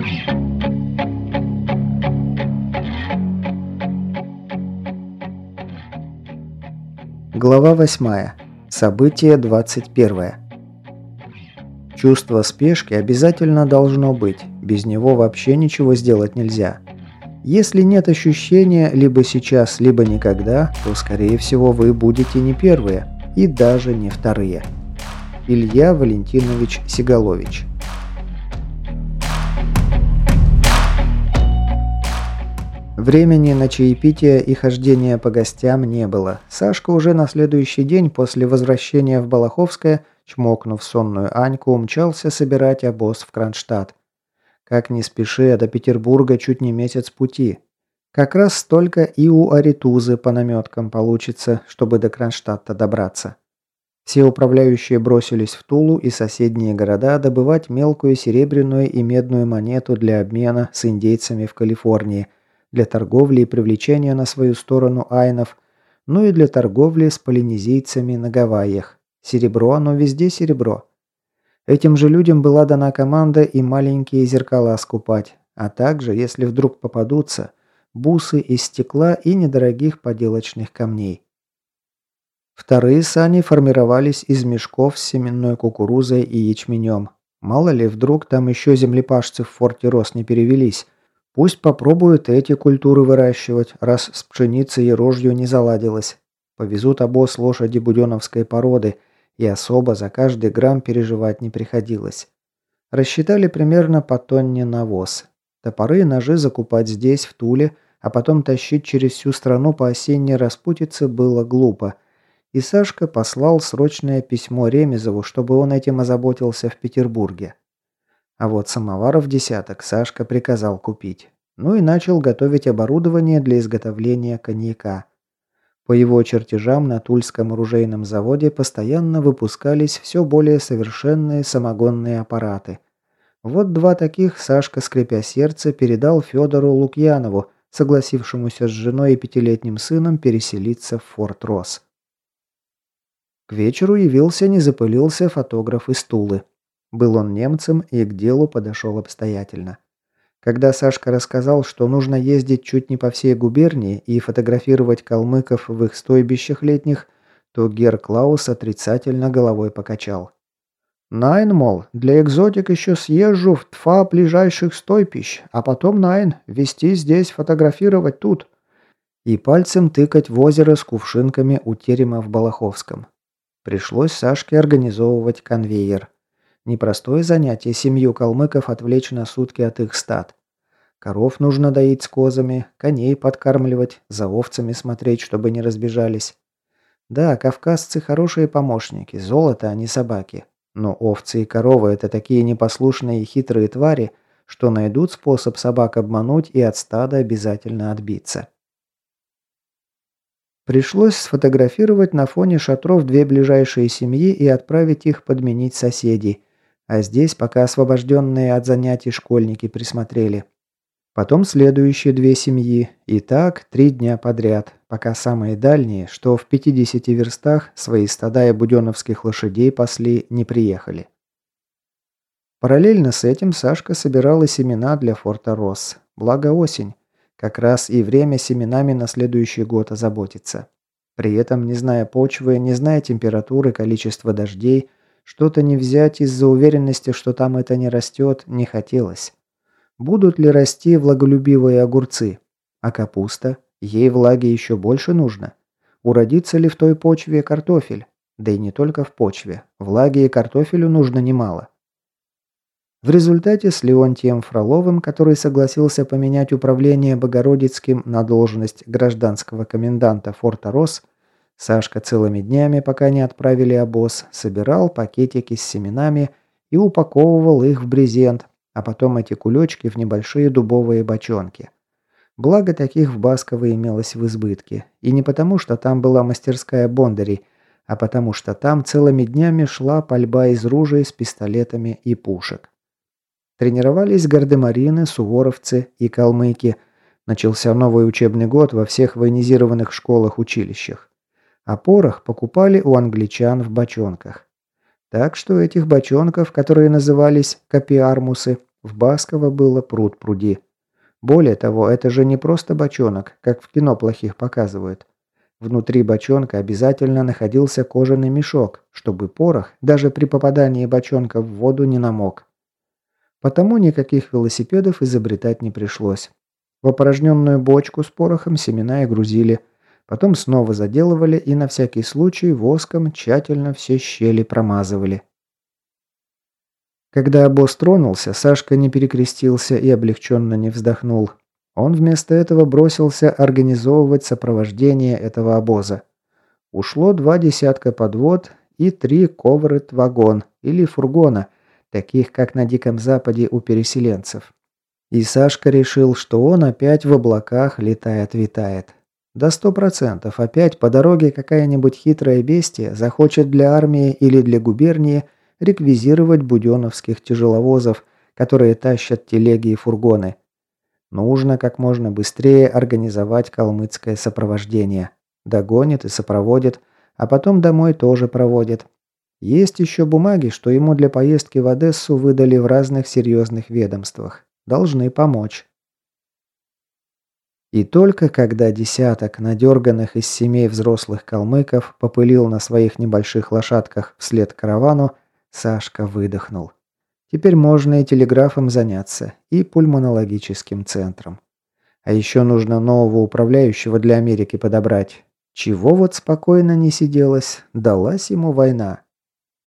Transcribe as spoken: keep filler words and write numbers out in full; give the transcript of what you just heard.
Глава восьмая. Событие двадцать первое. Чувство спешки обязательно должно быть, без него вообще ничего сделать нельзя. Если нет ощущения либо сейчас, либо никогда, то, скорее всего, вы будете не первые и даже не вторые. Илья Валентинович Сигалович. Времени на чаепитие и хождение по гостям не было. Сашка уже на следующий день после возвращения в Балаховское, чмокнув сонную Аньку, умчался собирать обоз в Кронштадт. Как ни спеши, а до Петербурга чуть не месяц пути. Как раз столько и у Аритузы по наметкам получится, чтобы до Кронштадта добраться. Все управляющие бросились в Тулу и соседние города добывать мелкую серебряную и медную монету для обмена с индейцами в Калифорнии, для торговли и привлечения на свою сторону айнов, ну и для торговли с полинезийцами на Гавайях. Серебро, оно везде серебро. Этим же людям была дана команда и маленькие зеркала скупать, а также, если вдруг попадутся, бусы из стекла и недорогих поделочных камней. Вторые сани формировались из мешков с семенной кукурузой и ячменем. Мало ли, вдруг там еще землепашцы в форте Рос не перевелись. Пусть попробуют эти культуры выращивать, раз с пшеницей и рожью не заладилось. Повезут обоз лошади буденовской породы, и особо за каждый грамм переживать не приходилось. Рассчитали примерно по тонне навоз. Топоры и ножи закупать здесь, в Туле, а потом тащить через всю страну по осенней распутице было глупо. И Сашка послал срочное письмо Ремезову, чтобы он этим озаботился в Петербурге. А вот самоваров десяток Сашка приказал купить. Ну и начал готовить оборудование для изготовления коньяка. По его чертежам на Тульском оружейном заводе постоянно выпускались все более совершенные самогонные аппараты. Вот два таких Сашка, скрипя сердце, передал Федору Лукьянову, согласившемуся с женой и пятилетним сыном переселиться в Форт Росс. К вечеру явился, не запылился фотограф из Тулы. Был он немцем и к делу подошел обстоятельно. Когда Сашка рассказал, что нужно ездить чуть не по всей губернии и фотографировать калмыков в их стойбищах летних, то гер Клаус отрицательно головой покачал. «Найн, мол, для экзотик еще съезжу в два ближайших стойбищ, а потом, найн, везти здесь, фотографировать тут». И пальцем тыкать в озеро с кувшинками у терема в Балаховском. Пришлось Сашке организовывать конвейер. Непростое занятие семью калмыков отвлечь на сутки от их стад. Коров нужно доить с козами, коней подкармливать, за овцами смотреть, чтобы не разбежались. Да, кавказцы хорошие помощники, золото, а не собаки. Но овцы и коровы – это такие непослушные и хитрые твари, что найдут способ собак обмануть и от стада обязательно отбиться. Пришлось сфотографировать на фоне шатров две ближайшие семьи и отправить их подменить соседей. А здесь пока освобожденные от занятий школьники присмотрели. Потом следующие две семьи. И так три дня подряд, пока самые дальние, что в пятидесяти верстах, свои стада и буденовских лошадей пасли, не приехали. Параллельно с этим Сашка собирала семена для форта Росс. Благо осень. Как раз и время семенами на следующий год озаботиться. При этом, не зная почвы, не зная температуры, количества дождей, что-то не взять из-за уверенности, что там это не растет, не хотелось. Будут ли расти влаголюбивые огурцы? А капуста? Ей влаги еще больше нужно. Уродится ли в той почве картофель? Да и не только в почве. Влаги и картофелю нужно немало. В результате с Леонтием Фроловым, который согласился поменять управление Богородицким на должность гражданского коменданта форта Росс, Сашка целыми днями, пока не отправили обоз, собирал пакетики с семенами и упаковывал их в брезент, а потом эти кулечки в небольшие дубовые бочонки. Благо таких в Басково имелось в избытке. И не потому, что там была мастерская бондарей, а потому что там целыми днями шла пальба из ружей с пистолетами и пушек. Тренировались гардемарины, суворовцы и калмыки. Начался новый учебный год во всех военизированных школах-училищах. А порох покупали у англичан в бочонках. Так что этих бочонков, которые назывались копиармусы, В Басково было пруд пруди. Более того, это же не просто бочонок, как в кино плохих показывают. Внутри бочонка обязательно находился кожаный мешок, чтобы порох даже при попадании бочонка в воду не намок. Потому никаких велосипедов изобретать не пришлось. В опорожненную бочку с порохом семена и грузили. Потом снова заделывали и на всякий случай воском тщательно все щели промазывали. Когда обоз тронулся, Сашка не перекрестился и облегченно не вздохнул. Он вместо этого бросился организовывать сопровождение этого обоза. Ушло два десятка подвод и три коврыт-вагон или фургона, таких как на Диком Западе у переселенцев. И Сашка решил, что он опять в облаках летает-витает. До сто процентов опять по дороге какая-нибудь хитрая бестия захочет для армии или для губернии реквизировать буденовских тяжеловозов, которые тащат телеги и фургоны. Нужно как можно быстрее организовать калмыцкое сопровождение. Догонит и сопроводит, а потом домой тоже проводит. Есть еще бумаги, что ему для поездки в Одессу выдали в разных серьезных ведомствах. Должны помочь. И только когда десяток надерганных из семей взрослых калмыков попылил на своих небольших лошадках вслед каравану, Сашка выдохнул. Теперь можно и телеграфом заняться, и пульмонологическим центром. А еще нужно нового управляющего для Америки подобрать. Чего вот спокойно не сиделось, далась ему война.